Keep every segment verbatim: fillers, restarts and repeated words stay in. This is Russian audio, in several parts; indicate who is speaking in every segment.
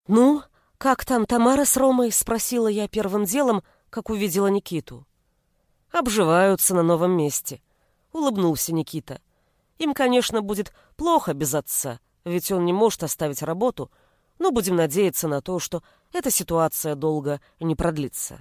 Speaker 1: «Ну, как там Тамара с Ромой?» — спросила я первым делом, как увидела Никиту. «Обживаются на новом месте», — улыбнулся Никита. «Им, конечно, будет плохо без отца, ведь он не может оставить работу, но будем надеяться на то, что эта ситуация долго не продлится».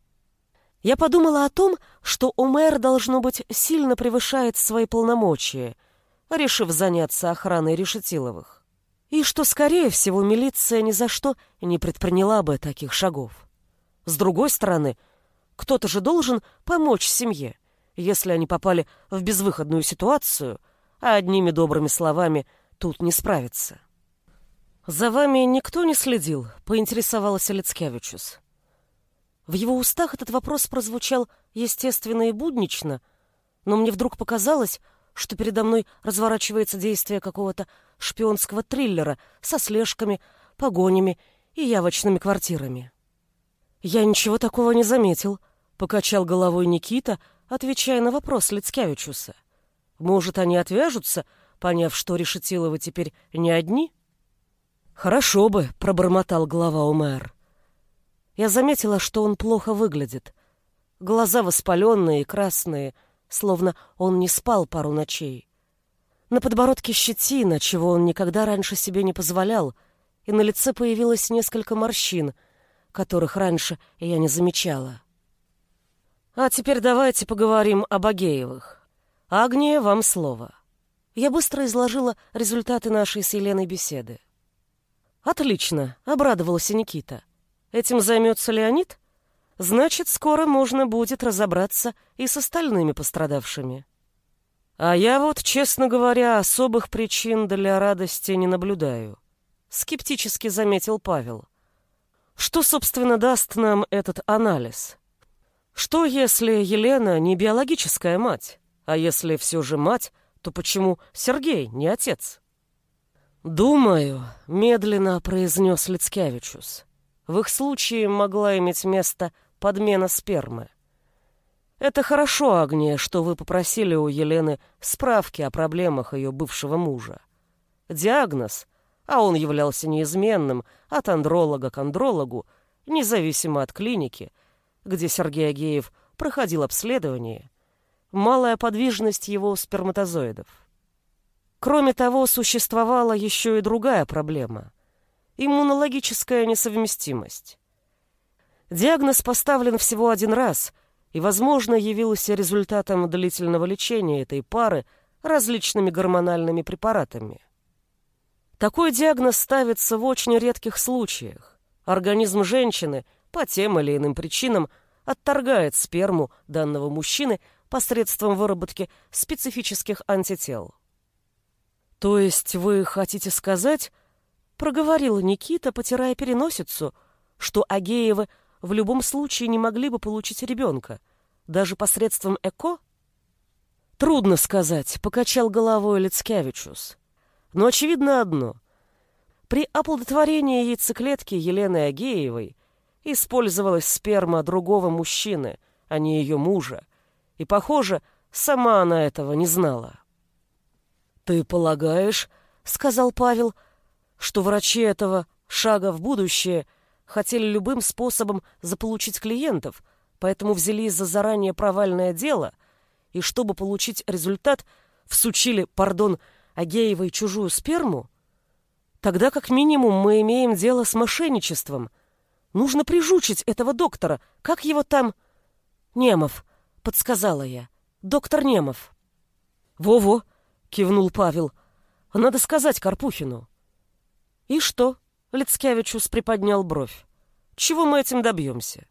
Speaker 1: Я подумала о том, что Омер, должно быть, сильно превышает свои полномочия, решив заняться охраной Решетиловых, и что, скорее всего, милиция ни за что не предприняла бы таких шагов. С другой стороны, кто-то же должен помочь семье, если они попали в безвыходную ситуацию, а одними добрыми словами тут не справиться. «За вами никто не следил?» — поинтересовался Лицкевичус. В его устах этот вопрос прозвучал естественно и буднично, но мне вдруг показалось, что передо мной разворачивается действие какого-то шпионского триллера со слежками, погонями и явочными квартирами. «Я ничего такого не заметил», — покачал головой Никита, отвечая на вопрос Лицкевичуса. «Может, они отвяжутся, поняв, что Решетиловы теперь не одни?» «Хорошо бы», — пробормотал глава ОМР. Я заметила, что он плохо выглядит. Глаза воспаленные и красные, словно он не спал пару ночей. На подбородке щетина, чего он никогда раньше себе не позволял, и на лице появилось несколько морщин, которых раньше я не замечала. А теперь давайте поговорим об Агеевых. Агния, вам слово. Я быстро изложила результаты нашей с Еленой беседы. Отлично, обрадовался Никита. Этим займется Леонид? Значит, скоро можно будет разобраться и с остальными пострадавшими. А я вот, честно говоря, особых причин для радости не наблюдаю, скептически заметил Павел. Что, собственно, даст нам этот анализ? Что, если Елена не биологическая мать? А если все же мать, то почему Сергей не отец? «Думаю», — медленно произнес Лицкевичус, в их случае могла иметь место подмена спермы. Это хорошо, Агния, что вы попросили у Елены справки о проблемах ее бывшего мужа. Диагноз, а он являлся неизменным от андролога к андрологу, независимо от клиники, где Сергей Агеев проходил обследование, малая подвижность его сперматозоидов. Кроме того, существовала еще и другая проблема — иммунологическая несовместимость. Диагноз поставлен всего один раз и, возможно, явился результатом длительного лечения этой пары различными гормональными препаратами. Такой диагноз ставится в очень редких случаях. Организм женщины по тем или иным причинам отторгает сперму данного мужчины посредством выработки специфических антител. То есть вы хотите сказать, проговорил Никита, потирая переносицу, что Агеевы в любом случае не могли бы получить ребенка, даже посредством ЭКО? Трудно сказать, покачал головой Лицкевичус. Но очевидно одно. При оплодотворении яйцеклетки Елены Агеевой использовалась сперма другого мужчины, а не ее мужа, и, похоже, сама она этого не знала. «Ты полагаешь, — сказал Павел, — что врачи этого шага в будущее хотели любым способом заполучить клиентов, поэтому взялись за заранее провальное дело и, чтобы получить результат, всучили, пардон, Агеевой чужую сперму? Тогда как минимум мы имеем дело с мошенничеством. Нужно прижучить этого доктора. Как его там? Немов, подсказала я. Доктор Немов. Во-во, кивнул Павел. Надо сказать Карпухину. И что? Лицкевичус приподнял бровь. Чего мы этим добьемся?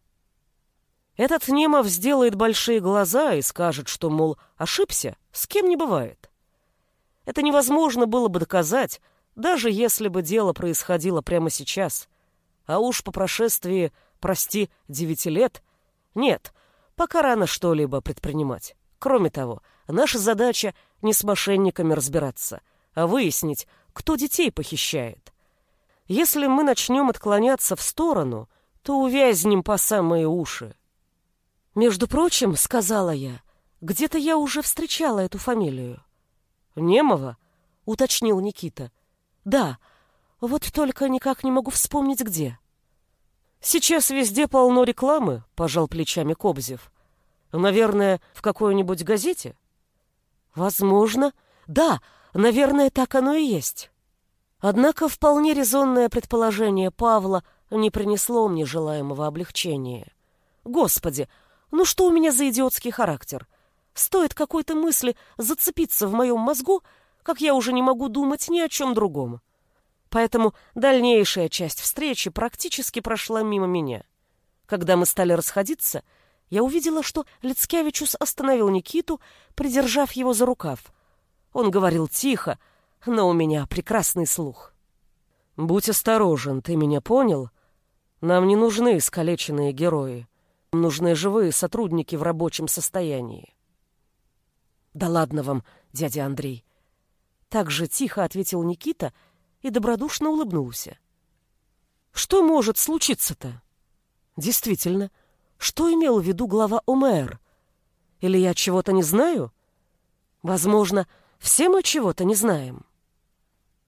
Speaker 1: Этот Немов сделает большие глаза и скажет, что, мол, ошибся, с кем не бывает. Это невозможно было бы доказать, даже если бы дело происходило прямо сейчас. А уж по прошествии, прости, девяти лет, нет, пока рано что-либо предпринимать. Кроме того, наша задача не с мошенниками разбираться, а выяснить, кто детей похищает. Если мы начнем отклоняться в сторону, то увязнем по самые уши. «Между прочим, — сказала я, — где-то я уже встречала эту фамилию». «Немова?» — уточнил Никита. «Да, Вот только никак не могу вспомнить, где. Сейчас везде полно рекламы, пожал плечами Кобзев. Наверное, в какой-нибудь газете? Возможно. Да, наверное, так оно и есть. Однако вполне резонное предположение Павла не принесло мне желаемого облегчения. Господи, ну что у меня за идиотский характер? Стоит какой-то мысли зацепиться в моем мозгу, как я уже не могу думать ни о чем другом. Поэтому дальнейшая часть встречи практически прошла мимо меня. Когда мы стали расходиться, я увидела, что Лицкевичус остановил Никиту, придержав его за рукав. Он говорил тихо, но у меня прекрасный слух. «Будь осторожен, ты меня понял? Нам не нужны искалеченные герои. Нам нужны живые сотрудники в рабочем состоянии». «Да ладно вам, дядя Андрей!» Так же тихо ответил Никита и добродушно улыбнулся. «Что может случиться-то?» «Действительно, что имел в виду глава ОМР? Или я чего-то не знаю? Возможно, все мы чего-то не знаем».